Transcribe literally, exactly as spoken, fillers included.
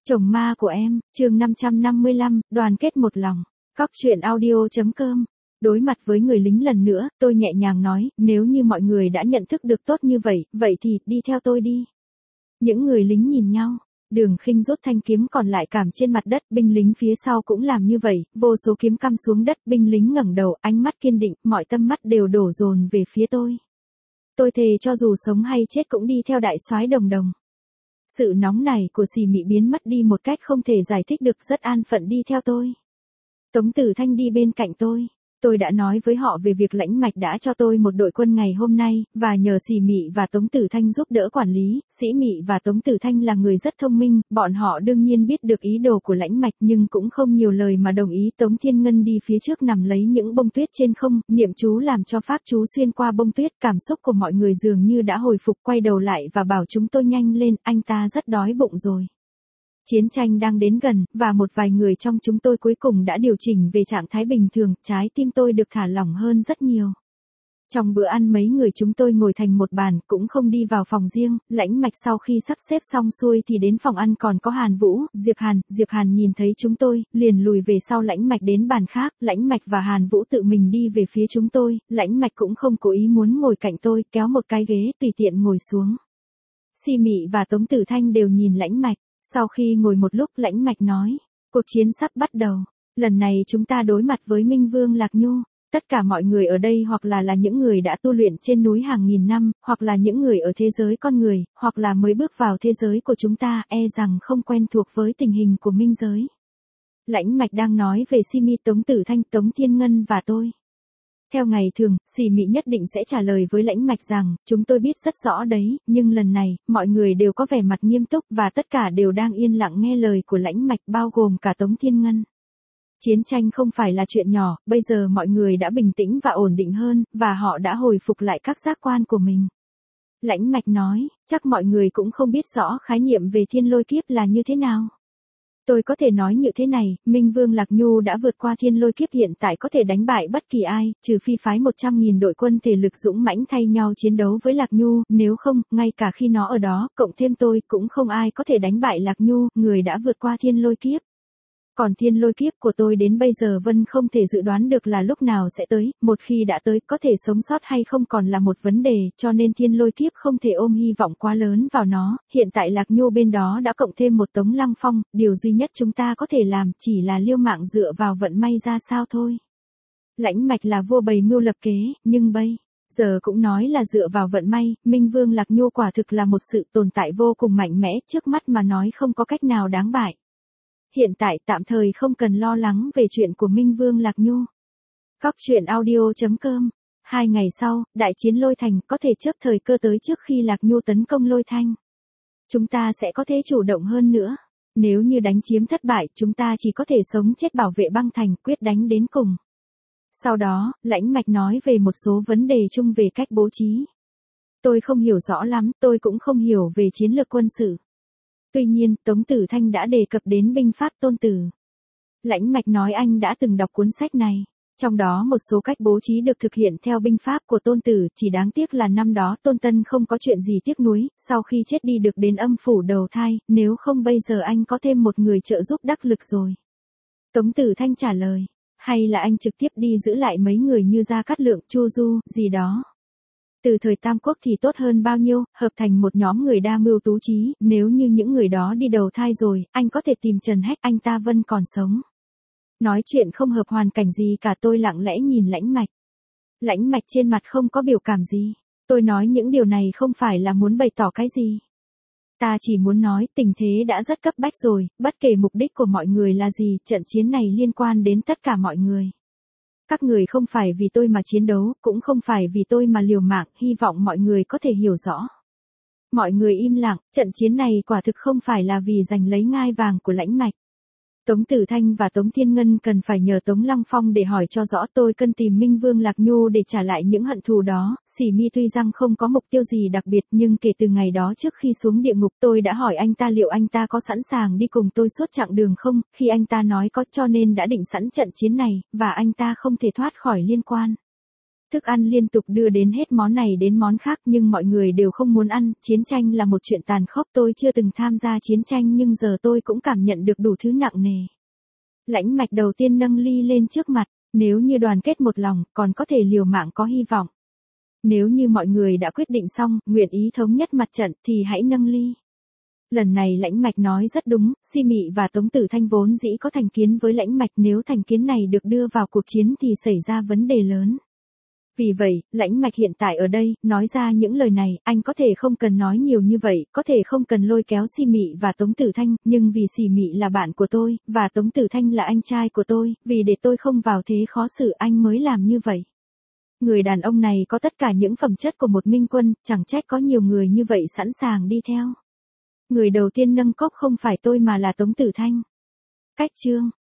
Chồng ma của em, chương năm trăm năm mươi lăm, đoàn kết một lòng. Cóc truyện audio.com. Đối mặt với người lính lần nữa, tôi nhẹ nhàng nói, nếu như mọi người đã nhận thức được tốt như vậy, vậy thì, đi theo tôi đi. Những người lính nhìn nhau. Đường Khinh rút thanh kiếm còn lại cắm trên mặt đất, binh lính phía sau cũng làm như vậy, vô số kiếm cắm xuống đất, binh lính ngẩng đầu, ánh mắt kiên định, mọi tâm mắt đều đổ dồn về phía tôi. Tôi thề cho dù sống hay chết cũng đi theo đại soái Đồng Đồng. Sự nóng nảy của Xì Mị biến mất đi một cách không thể giải thích được, rất an phận đi theo tôi. Tống Tử Thanh đi bên cạnh tôi. Tôi đã nói với họ về việc Lãnh Mạch đã cho tôi một đội quân ngày hôm nay, và nhờ Xì Mị và Tống Tử Thanh giúp đỡ quản lý. Sĩ Mị và Tống Tử Thanh là người rất thông minh, bọn họ đương nhiên biết được ý đồ của Lãnh Mạch nhưng cũng không nhiều lời mà đồng ý. Tống Thiên Ngân đi phía trước nằm lấy những bông tuyết trên không, niệm chú làm cho pháp chú xuyên qua bông tuyết. Cảm xúc của mọi người dường như đã hồi phục, quay đầu lại và bảo chúng tôi nhanh lên, anh ta rất đói bụng rồi. Chiến tranh đang đến gần, và một vài người trong chúng tôi cuối cùng đã điều chỉnh về trạng thái bình thường, trái tim tôi được thả lỏng hơn rất nhiều. Trong bữa ăn mấy người chúng tôi ngồi thành một bàn, cũng không đi vào phòng riêng. Lãnh Mạch sau khi sắp xếp xong xuôi thì đến phòng ăn, còn có Hàn Vũ, Diệp Hàn. Diệp Hàn nhìn thấy chúng tôi, liền lùi về sau Lãnh Mạch đến bàn khác. Lãnh Mạch và Hàn Vũ tự mình đi về phía chúng tôi. Lãnh Mạch cũng không cố ý muốn ngồi cạnh tôi, kéo một cái ghế tùy tiện ngồi xuống. Xì Mị và Tống Tử Thanh đều nhìn Lãnh Mạch. Sau khi ngồi một lúc, Lãnh Mạch nói, cuộc chiến sắp bắt đầu. Lần này chúng ta đối mặt với Minh Vương Lạc Nhu. Tất cả mọi người ở đây hoặc là là những người đã tu luyện trên núi hàng nghìn năm, hoặc là những người ở thế giới con người, hoặc là mới bước vào thế giới của chúng ta, e rằng không quen thuộc với tình hình của minh giới. Lãnh Mạch đang nói về Si Mi, Tống Tử Thanh, Tống Thiên Ngân và tôi. Theo ngày thường, Xì Mị nhất định sẽ trả lời với Lãnh Mạch rằng, chúng tôi biết rất rõ đấy, nhưng lần này, mọi người đều có vẻ mặt nghiêm túc và tất cả đều đang yên lặng nghe lời của Lãnh Mạch, bao gồm cả Tống Thiên Ngân. Chiến tranh không phải là chuyện nhỏ, bây giờ mọi người đã bình tĩnh và ổn định hơn, và họ đã hồi phục lại các giác quan của mình. Lãnh Mạch nói, chắc mọi người cũng không biết rõ khái niệm về thiên lôi kiếp là như thế nào. Tôi có thể nói như thế này, Minh Vương Lạc Nhu đã vượt qua thiên lôi kiếp, hiện tại có thể đánh bại bất kỳ ai, trừ phi phái một trăm nghìn đội quân thể lực dũng mãnh thay nhau chiến đấu với Lạc Nhu, nếu không, ngay cả khi nó ở đó, cộng thêm tôi, cũng không ai có thể đánh bại Lạc Nhu, người đã vượt qua thiên lôi kiếp. Còn thiên lôi kiếp của tôi đến bây giờ vẫn không thể dự đoán được là lúc nào sẽ tới, một khi đã tới, có thể sống sót hay không còn là một vấn đề, cho nên thiên lôi kiếp không thể ôm hy vọng quá lớn vào nó. Hiện tại Lạc Nhu bên đó đã cộng thêm một Tống Lăng Phong, điều duy nhất chúng ta có thể làm chỉ là liêu mạng dựa vào vận may ra sao thôi. Lãnh Mạch là vua bày mưu lập kế, nhưng bây giờ cũng nói là dựa vào vận may. Minh Vương Lạc Nhu quả thực là một sự tồn tại vô cùng mạnh mẽ, trước mắt mà nói không có cách nào đáng bại. Hiện tại tạm thời không cần lo lắng về chuyện của Minh Vương Lạc Nhu. Cóc truyện audio.com. Hai ngày sau, đại chiến Lôi Thành có thể chớp thời cơ tới trước khi Lạc Nhu tấn công Lôi Thanh. Chúng ta sẽ có thể chủ động hơn nữa. Nếu như đánh chiếm thất bại, chúng ta chỉ có thể sống chết bảo vệ băng thành, quyết đánh đến cùng. Sau đó, Lãnh Mạch nói về một số vấn đề chung về cách bố trí. Tôi không hiểu rõ lắm, tôi cũng không hiểu về chiến lược quân sự. Tuy nhiên, Tống Tử Thanh đã đề cập đến binh pháp Tôn Tử. Lãnh Mạch nói anh đã từng đọc cuốn sách này. Trong đó một số cách bố trí được thực hiện theo binh pháp của Tôn Tử, chỉ đáng tiếc là năm đó Tôn Tân không có chuyện gì tiếc nuối, sau khi chết đi được đến âm phủ đầu thai, nếu không bây giờ anh có thêm một người trợ giúp đắc lực rồi. Tống Tử Thanh trả lời, hay là anh trực tiếp đi giữ lại mấy người như Gia Cát Lượng, Chu Du, gì đó. Từ thời Tam Quốc thì tốt hơn bao nhiêu, hợp thành một nhóm người đa mưu tú trí, nếu như những người đó đi đầu thai rồi, anh có thể tìm Trần Hách, anh ta vẫn còn sống. Nói chuyện không hợp hoàn cảnh gì cả, tôi lặng lẽ nhìn Lãnh Mạch. Lãnh Mạch trên mặt không có biểu cảm gì. Tôi nói những điều này không phải là muốn bày tỏ cái gì. Ta chỉ muốn nói tình thế đã rất cấp bách rồi, bất kể mục đích của mọi người là gì, trận chiến này liên quan đến tất cả mọi người. Các người không phải vì tôi mà chiến đấu, cũng không phải vì tôi mà liều mạng, hy vọng mọi người có thể hiểu rõ. Mọi người im lặng, trận chiến này quả thực không phải là vì giành lấy ngai vàng của Lãnh Mạch. Tống Tử Thanh và Tống Thiên Ngân cần phải nhờ Tống Lăng Phong để hỏi cho rõ, tôi cần tìm Minh Vương Lạc Nhu để trả lại những hận thù đó. Xì Mi tuy rằng không có mục tiêu gì đặc biệt, nhưng kể từ ngày đó trước khi xuống địa ngục tôi đã hỏi anh ta liệu anh ta có sẵn sàng đi cùng tôi suốt chặng đường không, khi anh ta nói có, cho nên đã định sẵn trận chiến này, và anh ta không thể thoát khỏi liên quan. Thức ăn liên tục đưa đến hết món này đến món khác nhưng mọi người đều không muốn ăn, chiến tranh là một chuyện tàn khốc, tôi chưa từng tham gia chiến tranh nhưng giờ tôi cũng cảm nhận được đủ thứ nặng nề. Lãnh Mạch đầu tiên nâng ly lên trước mặt, nếu như đoàn kết một lòng, còn có thể liều mạng có hy vọng. Nếu như mọi người đã quyết định xong, nguyện ý thống nhất mặt trận thì hãy nâng ly. Lần này Lãnh Mạch nói rất đúng, Si Mị và Tống Tử Thanh vốn dĩ có thành kiến với Lãnh Mạch, nếu thành kiến này được đưa vào cuộc chiến thì xảy ra vấn đề lớn. Vì vậy, Lãnh Mạch hiện tại ở đây, nói ra những lời này, anh có thể không cần nói nhiều như vậy, có thể không cần lôi kéo Si Mị và Tống Tử Thanh, nhưng vì Si Mị là bạn của tôi, và Tống Tử Thanh là anh trai của tôi, vì để tôi không vào thế khó xử anh mới làm như vậy. Người đàn ông này có tất cả những phẩm chất của một minh quân, chẳng trách có nhiều người như vậy sẵn sàng đi theo. Người đầu tiên nâng cốc không phải tôi mà là Tống Tử Thanh. Cách chương